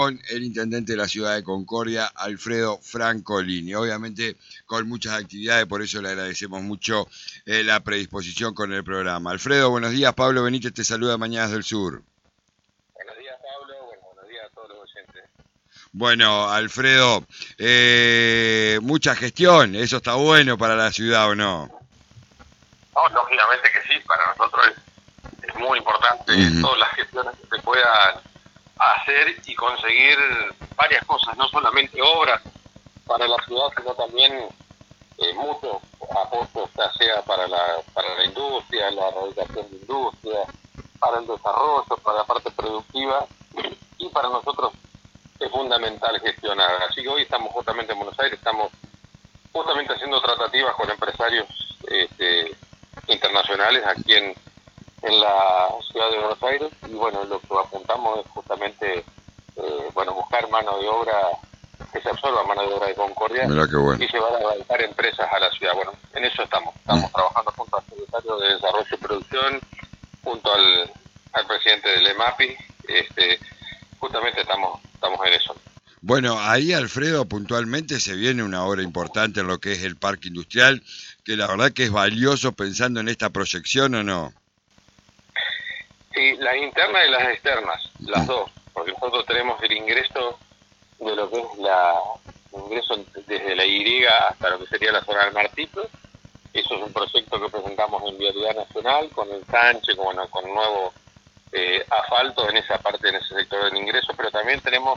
Con el intendente de la ciudad de Concordia, Alfredo Francolini. Obviamente con muchas actividades, por eso le agradecemos mucho la predisposición con el programa. Alfredo, buenos días. Pablo Benítez te saluda, Mañanas del Sur. Buenos días, Pablo. Buenos días a todos los oyentes. Bueno, Alfredo, mucha gestión, eso está bueno para la ciudad, ¿o no? No, lógicamente que sí, para nosotros es muy importante todas las gestiones que se puedan hacer y conseguir varias cosas, no solamente obras para la ciudad, sino también muchos apoyos, ya sea para la industria, la erradicación de industria, para el desarrollo, para la parte productiva, y para nosotros es fundamental gestionar. Así que hoy estamos justamente en Buenos Aires, estamos justamente haciendo tratativas con empresarios internacionales aquí en la ciudad de Buenos Aires, y bueno, lo que apuntamos es justamente buscar mano de obra, que se absorba mano de obra de Concordia. Mirá qué bueno. Y llevar a realizar empresas a la ciudad. Bueno, en eso estamos trabajando junto al secretario de Desarrollo y Producción, junto al presidente del EMAPI, justamente estamos en eso. Bueno, ahí, Alfredo, puntualmente se viene una obra importante en lo que es el parque industrial, que la verdad que es valioso pensando en esta proyección, ¿o no? Sí, las internas y las externas, las dos, porque nosotros tenemos el ingreso de lo que es el ingreso desde la Y hasta lo que sería la zona del Martito. Eso es un proyecto que presentamos en Vialidad Nacional, con el Sánchez, con nuevo asfalto en esa parte, en ese sector del ingreso, pero también tenemos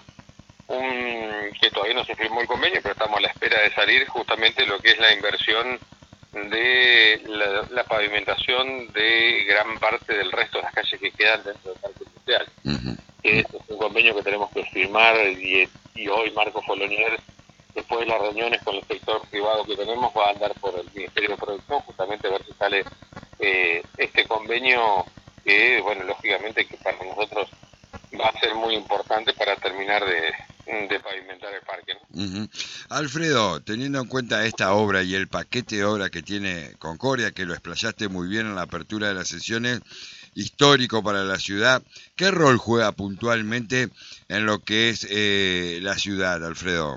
que todavía no se firmó el convenio, pero estamos a la espera de salir justamente lo que es la inversión de la pavimentación de gran parte del resto de las calles que quedan dentro del parque industrial. Es un convenio que tenemos que firmar, y hoy Marco Folonier, después de las reuniones con el sector privado que tenemos, va a andar por el Ministerio de Producción justamente a ver si sale este convenio, que bueno, lógicamente que para nosotros va a ser muy importante para terminar de pavimentar el parque, ¿no? Alfredo, teniendo en cuenta esta obra y el paquete de obra que tiene Concordia, que lo explayaste muy bien en la apertura de las sesiones, histórico para la ciudad, ¿qué rol juega puntualmente en lo que es la ciudad, Alfredo?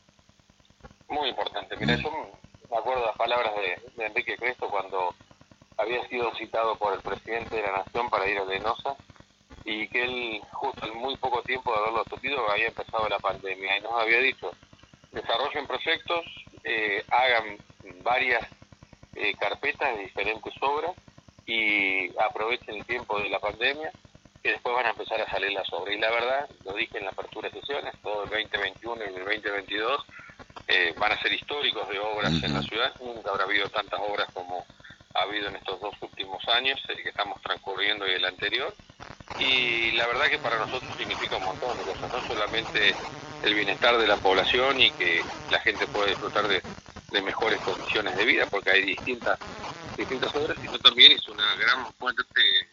Muy importante. Mira, yo me acuerdo de las palabras de Enrique Cresto cuando había sido citado por el presidente de la Nación para ir a Lenosa, y que él, justo en muy poco tiempo de haberlo asumido, había empezado la pandemia, y nos había dicho: desarrollen proyectos, hagan varias carpetas de diferentes obras, y aprovechen el tiempo de la pandemia, que después van a empezar a salir las obras. Y la verdad, lo dije en la apertura de sesiones, todo el 2021 y el 2022 van a ser históricos de obras en la ciudad. Nunca habrá habido tantas obras como ha habido en estos 2 últimos años, el que estamos transcurriendo y el anterior. Y la verdad que para nosotros significa un montón de cosas, no solamente el bienestar de la población y que la gente pueda disfrutar de mejores condiciones de vida, porque hay distintas obras, sino también es una gran fuente.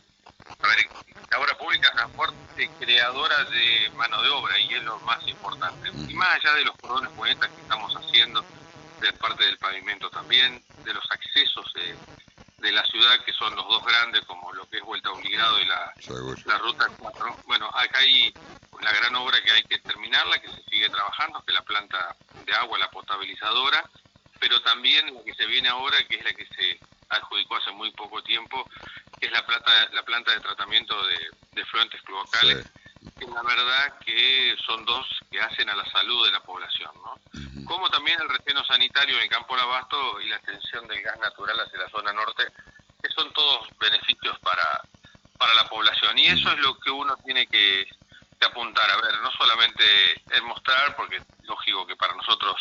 A ver, la obra pública es una fuerte creadora de mano de obra, y es lo más importante. Y más allá de los cordones puentes que estamos haciendo, de parte del pavimento también, de los accesos de la ciudad, que son los dos grandes, como lo que es Vuelta Obligado y la Ruta 4. Bueno, acá hay la gran obra que hay que terminarla, que se sigue trabajando, que es la planta de agua, la potabilizadora, pero también la que se viene ahora, que es la que se adjudicó hace muy poco tiempo, que es la planta de tratamiento de fluentes cloacales, que la verdad que son dos que hacen a la salud de la población, ¿no? Como también el relleno sanitario en el Campo del Abasto y la extensión del gas natural hacia la zona norte, que son todos beneficios para la población. Y eso es lo que uno tiene que apuntar. A ver, no solamente es mostrar, porque es lógico que para nosotros,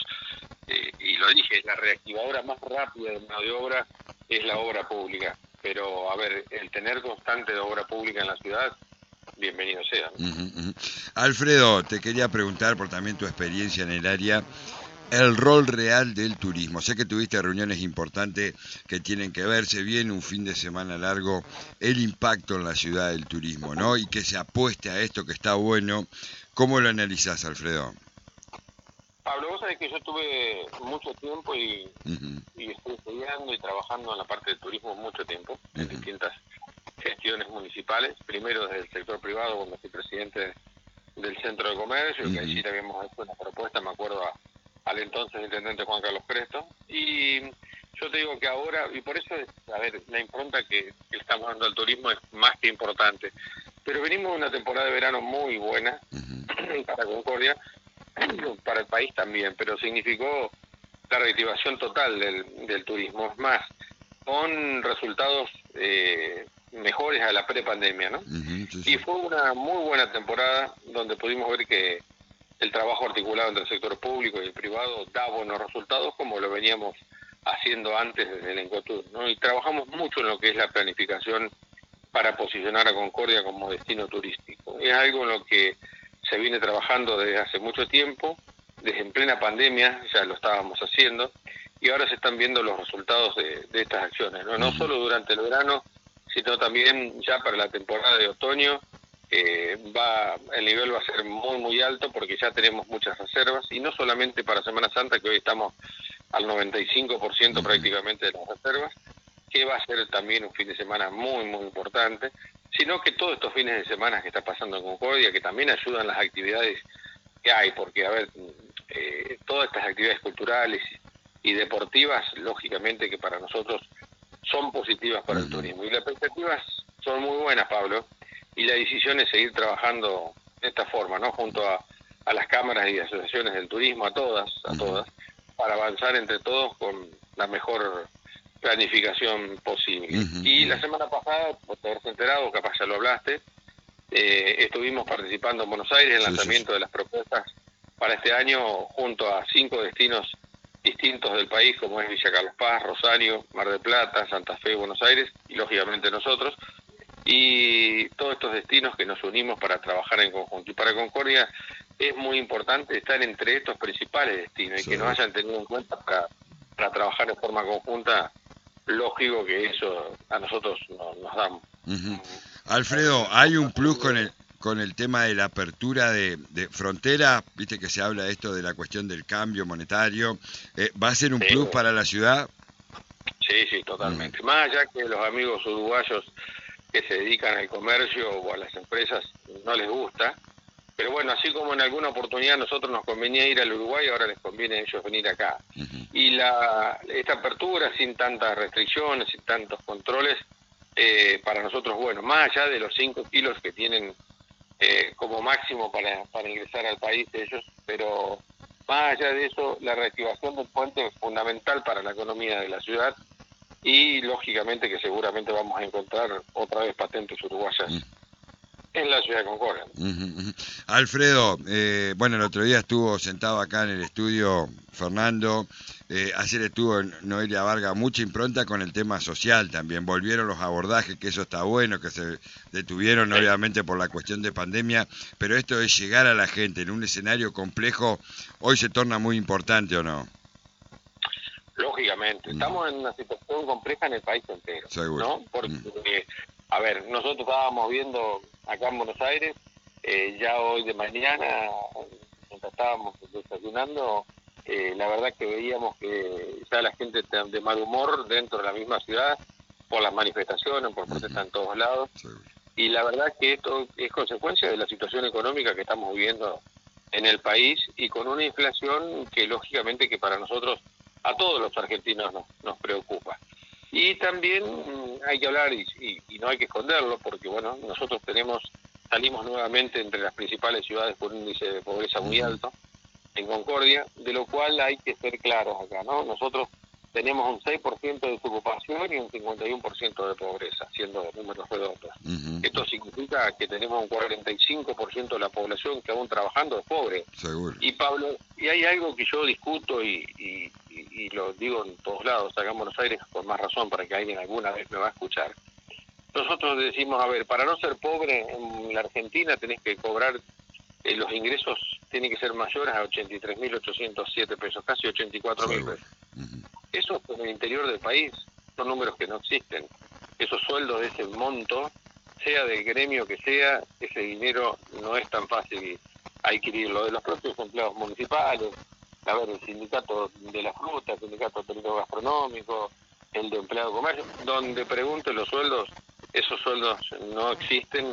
y lo dije, la reactivadora más rápida de mano de obra es la obra pública. Pero, a ver, el tener constante de obra pública en la ciudad, bienvenido sea, ¿no? Alfredo, te quería preguntar por también tu experiencia en el área, el rol real del turismo. Sé que tuviste reuniones importantes que tienen que ver, se viene un fin de semana largo, el impacto en la ciudad del turismo, ¿no? Y que se apueste a esto, que está bueno. ¿Cómo lo analizás, Alfredo? Pablo, vos sabés que yo tuve mucho tiempo y estoy estudiando y trabajando en la parte del turismo mucho tiempo, en distintas gestiones municipales. Primero desde el sector privado, cuando fui presidente del Centro de Comercio, que allí también hemos hecho una propuesta, me acuerdo al entonces intendente Juan Carlos Presto, y yo te digo que ahora, y por eso, a ver, la impronta que le estamos dando al turismo es más que importante, pero venimos de una temporada de verano muy buena para Concordia, para el país también, pero significó la reactivación total del turismo, es más, con resultados mejores a la prepandemia, ¿no? Y fue una muy buena temporada donde pudimos ver que el trabajo articulado entre el sector público y el privado da buenos resultados, como lo veníamos haciendo antes desde el Encotur, ¿no? Y trabajamos mucho en lo que es la planificación para posicionar a Concordia como destino turístico. Es algo en lo que se viene trabajando desde hace mucho tiempo, desde en plena pandemia ya lo estábamos haciendo, y ahora se están viendo los resultados de estas acciones, ¿no? No solo durante el verano, sino también ya para la temporada de otoño. El nivel va a ser muy alto porque ya tenemos muchas reservas, y no solamente para Semana Santa, que hoy estamos al 95% prácticamente de las reservas, que va a ser también un fin de semana muy importante, sino que todos estos fines de semana que está pasando en Concordia, que también ayudan las actividades que hay, porque a ver, todas estas actividades culturales y deportivas, lógicamente que para nosotros son positivas para el turismo, y las perspectivas son muy buenas, Pablo, y la decisión es seguir trabajando de esta forma, ¿no? Junto a las cámaras y asociaciones del turismo, a todas, para avanzar entre todos con la mejor planificación posible. Y la semana pasada, por haberse enterado, capaz ya lo hablaste, estuvimos participando en Buenos Aires en el lanzamiento de las propuestas para este año, junto a 5 destinos distintos del país, como es Villa Carlos Paz, Rosario, Mar del Plata, Santa Fe, Buenos Aires, y lógicamente nosotros, y todos estos destinos que nos unimos para trabajar en conjunto. Y para Concordia es muy importante estar entre estos principales destinos, y que nos hayan tenido en cuenta para trabajar de forma conjunta. Lógico que eso a nosotros nos da. Alfredo, hay un plus con el tema de la apertura de frontera, viste que se habla de esto de la cuestión del cambio monetario, ¿va a ser un plus para la ciudad? Sí, totalmente. Más allá que los amigos uruguayos que se dedican al comercio o a las empresas no les gusta, pero bueno, así como en alguna oportunidad nosotros nos convenía ir al Uruguay, ahora les conviene a ellos venir acá. Y esta apertura sin tantas restricciones, sin tantos controles, para nosotros, bueno, más allá de los 5 kilos que tienen como máximo para ingresar al país ellos, pero más allá de eso, la reactivación del puente es fundamental para la economía de la ciudad, y lógicamente que seguramente vamos a encontrar otra vez patentes uruguayas en la ciudad de Concordia. Alfredo, bueno, el otro día estuvo sentado acá en el estudio Fernando, ayer estuvo Noelia Varga, mucha impronta con el tema social también, volvieron los abordajes, que eso está bueno, que se detuvieron obviamente por la cuestión de pandemia, pero esto de llegar a la gente en un escenario complejo, hoy se torna muy importante, ¿o no? Lógicamente, estamos en una situación compleja en el país entero, seguro. ¿no? Porque, a ver, nosotros estábamos viendo acá en Buenos Aires, ya hoy de mañana, mientras estábamos desayunando, la verdad que veíamos que ya la gente está de mal humor dentro de la misma ciudad, por las manifestaciones, por protestas en todos lados, y la verdad que esto es consecuencia de la situación económica que estamos viviendo en el país, y con una inflación que lógicamente que para nosotros, a todos los argentinos nos preocupa. Y también hay que hablar, y no hay que esconderlo, porque bueno, nosotros salimos nuevamente entre las principales ciudades por un índice de pobreza muy alto, en Concordia, de lo cual hay que ser claros acá, ¿no? Nosotros tenemos un 6% de desocupación y un 51% de pobreza, siendo números redondos. Esto significa que tenemos un 45% de la población que aún trabajando es pobre. Seguro. Y Pablo, y hay algo que yo discuto y lo digo en todos lados, acá en Buenos Aires, por más razón, para que alguien alguna vez me va a escuchar. Nosotros decimos, a ver, para no ser pobre en la Argentina tenés que cobrar, los ingresos tienen que ser mayores a 83.807 pesos, casi 84.000 pesos. Eso en el interior del país son números que no existen. Esos sueldos de ese monto, sea del gremio que sea, ese dinero no es tan fácil adquirirlo. De los propios empleados municipales, a ver, el sindicato de la fruta, el sindicato técnico gastronómico, el de empleado de comercio, donde pregunten los sueldos, esos sueldos no existen,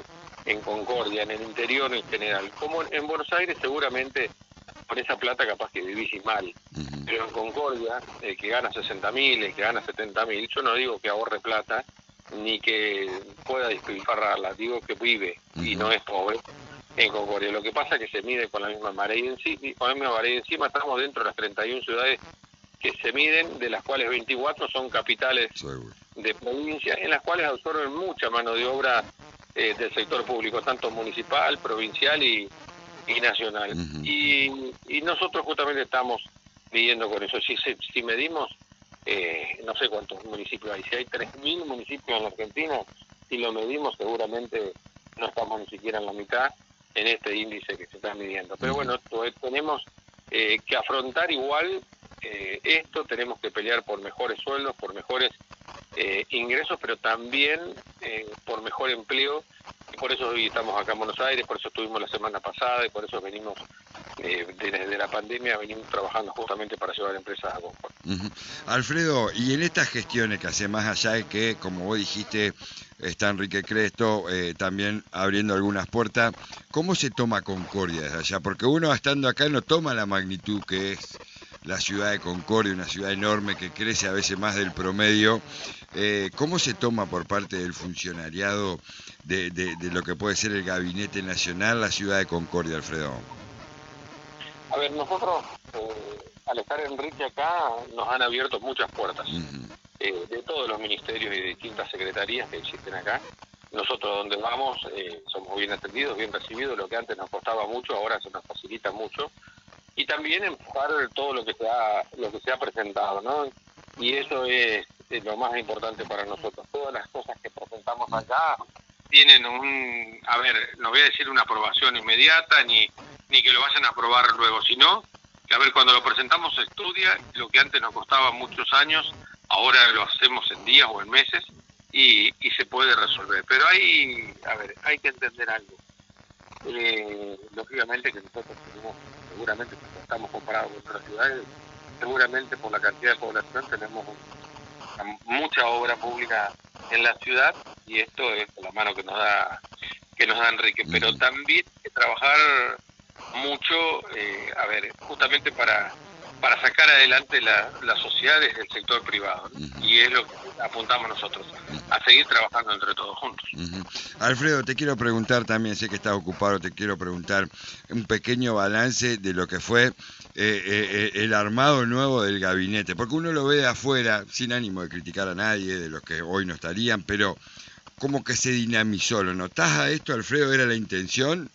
en Concordia, en el interior en general. Como en Buenos Aires seguramente con esa plata capaz que vivís y mal, pero en Concordia, el que gana 60.000, el que gana 70.000, yo no digo que ahorre plata, ni que pueda despilfarrarla, digo que vive y no es pobre en Concordia. Lo que pasa es que se mide con la misma marea y encima estamos dentro de las 31 ciudades que se miden, de las cuales 24 son capitales de provincia, en las cuales absorben mucha mano de obra del sector público, tanto municipal, provincial y nacional. Y nosotros justamente estamos midiendo con eso. Si medimos, no sé cuántos municipios hay, si hay 3.000 municipios en la Argentina, si lo medimos seguramente no estamos ni siquiera en la mitad en este índice que se está midiendo. Pero bueno, tenemos que afrontar igual esto, tenemos que pelear por mejores sueldos, por mejores ingresos, pero también por mejor empleo. Y por eso hoy estamos acá en Buenos Aires, por eso estuvimos la semana pasada y por eso venimos desde la pandemia, venimos trabajando justamente para llevar empresas a confort. Alfredo, y en estas gestiones que hace, más allá de que, como vos dijiste, está Enrique Cresto también abriendo algunas puertas, ¿cómo se toma Concordia desde allá? Porque uno estando acá no toma la magnitud que es la ciudad de Concordia, una ciudad enorme que crece a veces más del promedio. ¿Cómo se toma por parte del funcionariado de lo que puede ser el Gabinete Nacional la ciudad de Concordia, Alfredo? A ver, nosotros, al estar Enrique acá, nos han abierto muchas puertas de todos los ministerios y de distintas secretarías que existen acá. Nosotros donde vamos somos bien atendidos, bien recibidos, lo que antes nos costaba mucho, ahora se nos facilita mucho. Y también empujar todo lo que se ha presentado, ¿no? Y eso es lo más importante para nosotros. Todas las cosas que presentamos acá tienen a ver, no voy a decir una aprobación inmediata, ni que lo vayan a aprobar luego, sino que, a ver, cuando lo presentamos se estudia, lo que antes nos costaba muchos años, ahora lo hacemos en días o en meses, y se puede resolver. Pero hay que entender algo. Lógicamente que nosotros seguramente cuando estamos comparados con otras ciudades, seguramente por la cantidad de población tenemos mucha obra pública en la ciudad, y esto es la mano que nos da Enrique. Pero también hay que trabajar mucho, justamente para sacar adelante la sociedad desde el sector privado, ¿no? Y es lo que apuntamos nosotros, a seguir trabajando entre todos juntos. Alfredo, te quiero preguntar también, sé que estás ocupado, te quiero preguntar un pequeño balance de lo que fue el armado nuevo del gabinete, porque uno lo ve de afuera, sin ánimo de criticar a nadie, de los que hoy no estarían, pero como que se dinamizó. ¿Lo notás a esto, Alfredo? ¿Era la intención?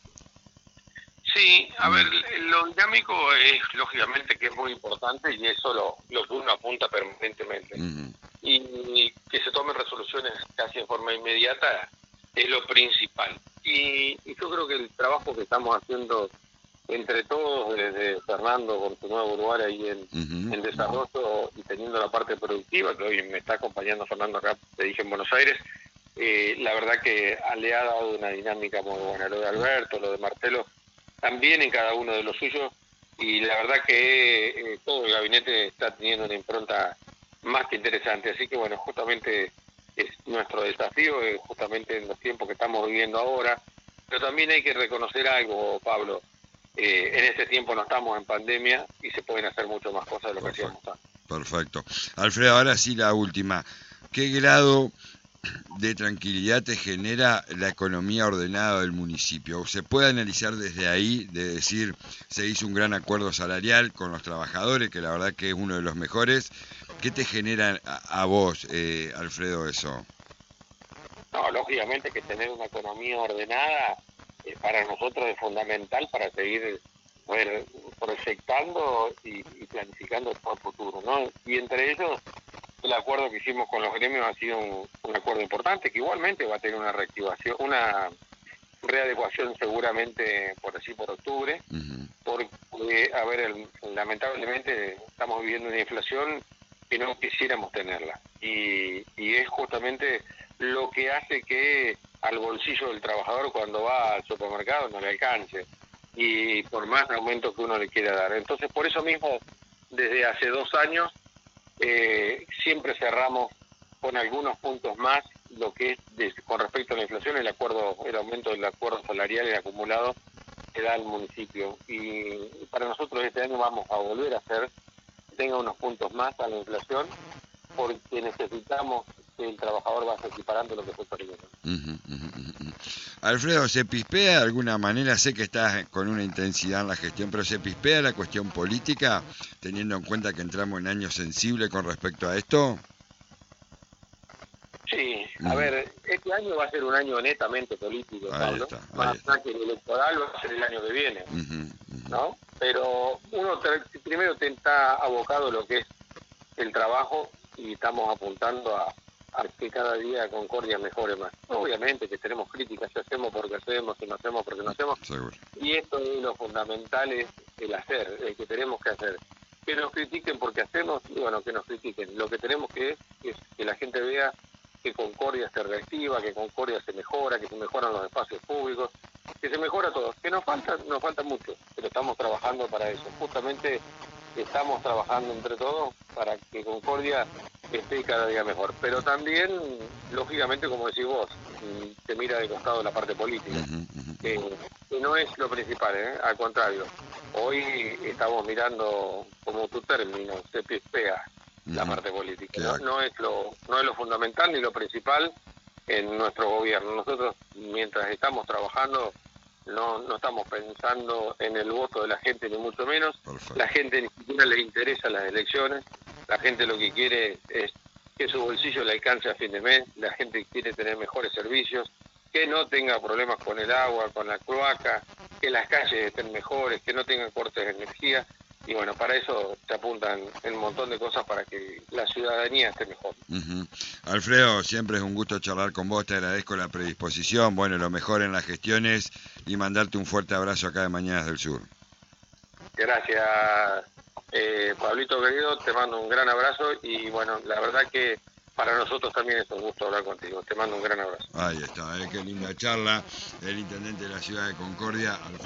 Sí, a ver, lo dinámico es lógicamente que es muy importante, y eso lo que uno apunta permanentemente. Y que se tomen resoluciones casi en forma inmediata es lo principal. Y yo creo que el trabajo que estamos haciendo entre todos, desde Fernando con su nuevo lugar ahí en desarrollo y teniendo la parte productiva, que hoy me está acompañando Fernando acá, te dije, en Buenos Aires, la verdad que le ha dado una dinámica muy buena. Lo de Alberto, lo de Marcelo, también en cada uno de los suyos, y la verdad que todo el gabinete está teniendo una impronta más que interesante. Así que bueno, justamente es nuestro desafío, justamente en los tiempos que estamos viviendo ahora, pero también hay que reconocer algo, Pablo. En este tiempo no estamos en pandemia y se pueden hacer mucho más cosas de lo que hacíamos antes. Perfecto. Alfredo, ahora sí la última. ¿Qué grado de tranquilidad te genera la economía ordenada del municipio? ¿Se puede analizar desde ahí, de decir, se hizo un gran acuerdo salarial con los trabajadores, que la verdad que es uno de los mejores? ¿Qué te genera a vos, Alfredo, eso? No, lógicamente que tener una economía ordenada para nosotros es fundamental para seguir proyectando y planificando para el futuro, ¿no? Y entre ellos, el acuerdo que hicimos con los gremios ha sido un acuerdo importante, que igualmente va a tener una reactivación, una readecuación seguramente por octubre, porque, lamentablemente estamos viviendo una inflación que no quisiéramos tenerla, y es justamente lo que hace que al bolsillo del trabajador cuando va al supermercado no le alcance, y por más aumento que uno le quiera dar. Entonces, por eso mismo, desde hace 2 años siempre cerramos con algunos puntos más lo que es con respecto a la inflación, el aumento del acuerdo salarial, el acumulado, que da el municipio. Y para nosotros este año vamos a volver a hacer que tenga unos puntos más a la inflación, porque necesitamos que el trabajador vaya equiparando lo que fue perdiendo. Alfredo, ¿se pispea de alguna manera? Sé que estás con una intensidad en la gestión, pero ¿se pispea la cuestión política, teniendo en cuenta que entramos en años sensibles con respecto a esto? Sí, a ver, este año va a ser un año netamente político, Pablo. Más allá que el electoral va a ser el año que viene, ¿no? Pero uno primero está abocado a lo que es el trabajo y estamos apuntando a que cada día Concordia mejore más. Obviamente que tenemos críticas, si hacemos porque hacemos, si no hacemos porque no hacemos. Seguro. Y esto es lo fundamental, es el hacer, el que tenemos que hacer. Que nos critiquen porque hacemos, y bueno, que nos critiquen. Lo que tenemos es que la gente vea que Concordia se reactiva, que Concordia se mejora, que se mejoran los espacios públicos, que se mejora todo. Que nos falta mucho, pero estamos trabajando para eso. Justamente estamos trabajando entre todos para que Concordia esté cada día mejor. Pero también, lógicamente, como decís vos, se mira de costado la parte política, que no es lo principal, al contrario. Hoy estamos mirando, como tu término, se pispea la parte política. No es lo fundamental ni lo principal en nuestro gobierno. Nosotros, mientras estamos trabajando, no estamos pensando en el voto de la gente, ni mucho menos. Perfecto. La gente ni siquiera le interesa las elecciones. La gente lo que quiere es que su bolsillo le alcance a fin de mes. La gente quiere tener mejores servicios, que no tenga problemas con el agua, con la cloaca, que las calles estén mejores, que no tengan cortes de energía. Y bueno, para eso se apuntan un montón de cosas para que la ciudadanía esté mejor. Alfredo, siempre es un gusto charlar con vos, te agradezco la predisposición, bueno, lo mejor en las gestiones y mandarte un fuerte abrazo acá de Mañanas del Sur. Gracias, Pablito querido, te mando un gran abrazo y bueno, la verdad que para nosotros también es un gusto hablar contigo, te mando un gran abrazo. Ahí está, qué linda charla, el intendente de la ciudad de Concordia, Alfredo.